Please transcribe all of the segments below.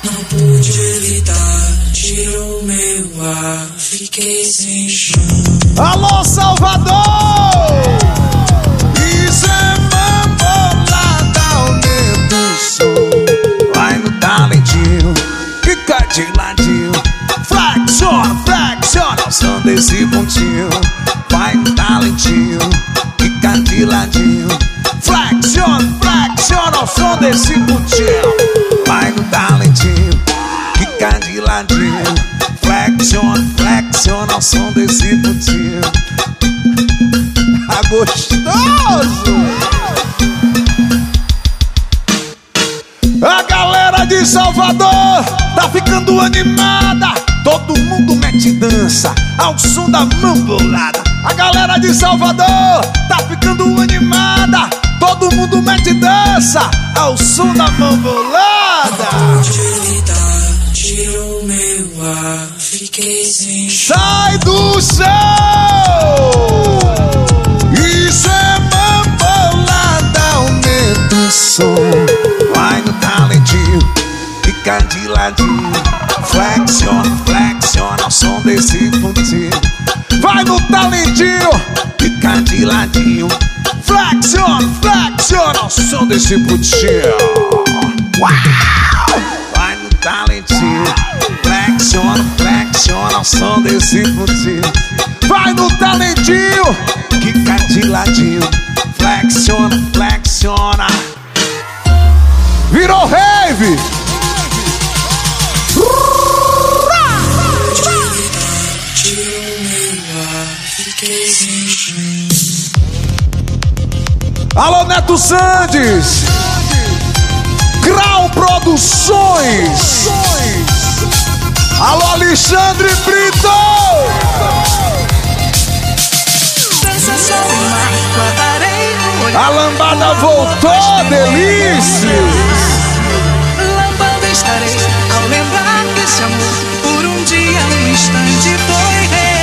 Não pude evitar, tirou meu ar, fiquei sem chão. Alô, Salvador! Isso é mambolada, aumenta o som. Vai no talentinho, fica de ladinho. Flexiona, flexiona o som desse pontinho. Vai no talentinho, fica de ladinho. Flexiona, flexiona o som desse pontinho. Vai no talentinho, fica de ladinho. Flexiona, flexiona o som desse pontinho. Tá gostoso! A galera de Salvador tá ficando animada. Todo mundo mete dança ao som da mambolada. A galera de Salvador tá ficando animada. Todo mundo mete dança ao som da mambolada. Pude evitar, tirou meu ar, fiquei sem chão. Sai do céu! Isso é mambolada, aumenta o som. Vai no talentinho, fica de ladinho. Flexiona, flexiona o som desse pontinho. Vai no talentinho, fica de ladinho. Flexiona, flexiona o som desse pontinho. Uau! Vai no talentinho, flexiona, flexiona o som desse pontinho. Vai no talentinho, fica de ladinho. Flexiona, flexiona. Virou rave! Fiquei sem chão. Alô, Neto Sandes, Grau Produções. Alô, Alexandre Brito. A lambada voltou, delícias. Lambada estarei ao lembrar desse amor. Por um dia, um instante foi rei.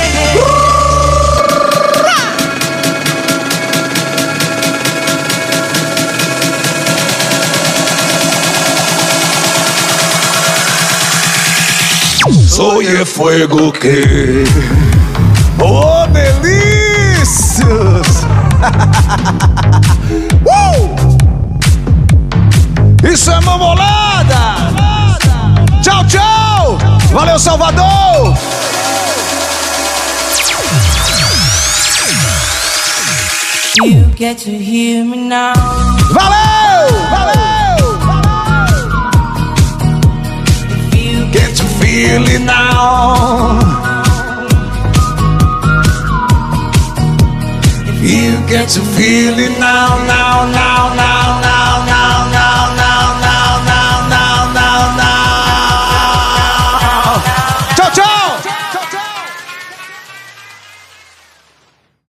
Soy fuego que... Oh, delícias! Isso é mambolada! Tchau, tchau! Valeu, Salvador! You get to hear me now. Valeu! Valeu! Get to feel it now. You get to feel it now, now, now.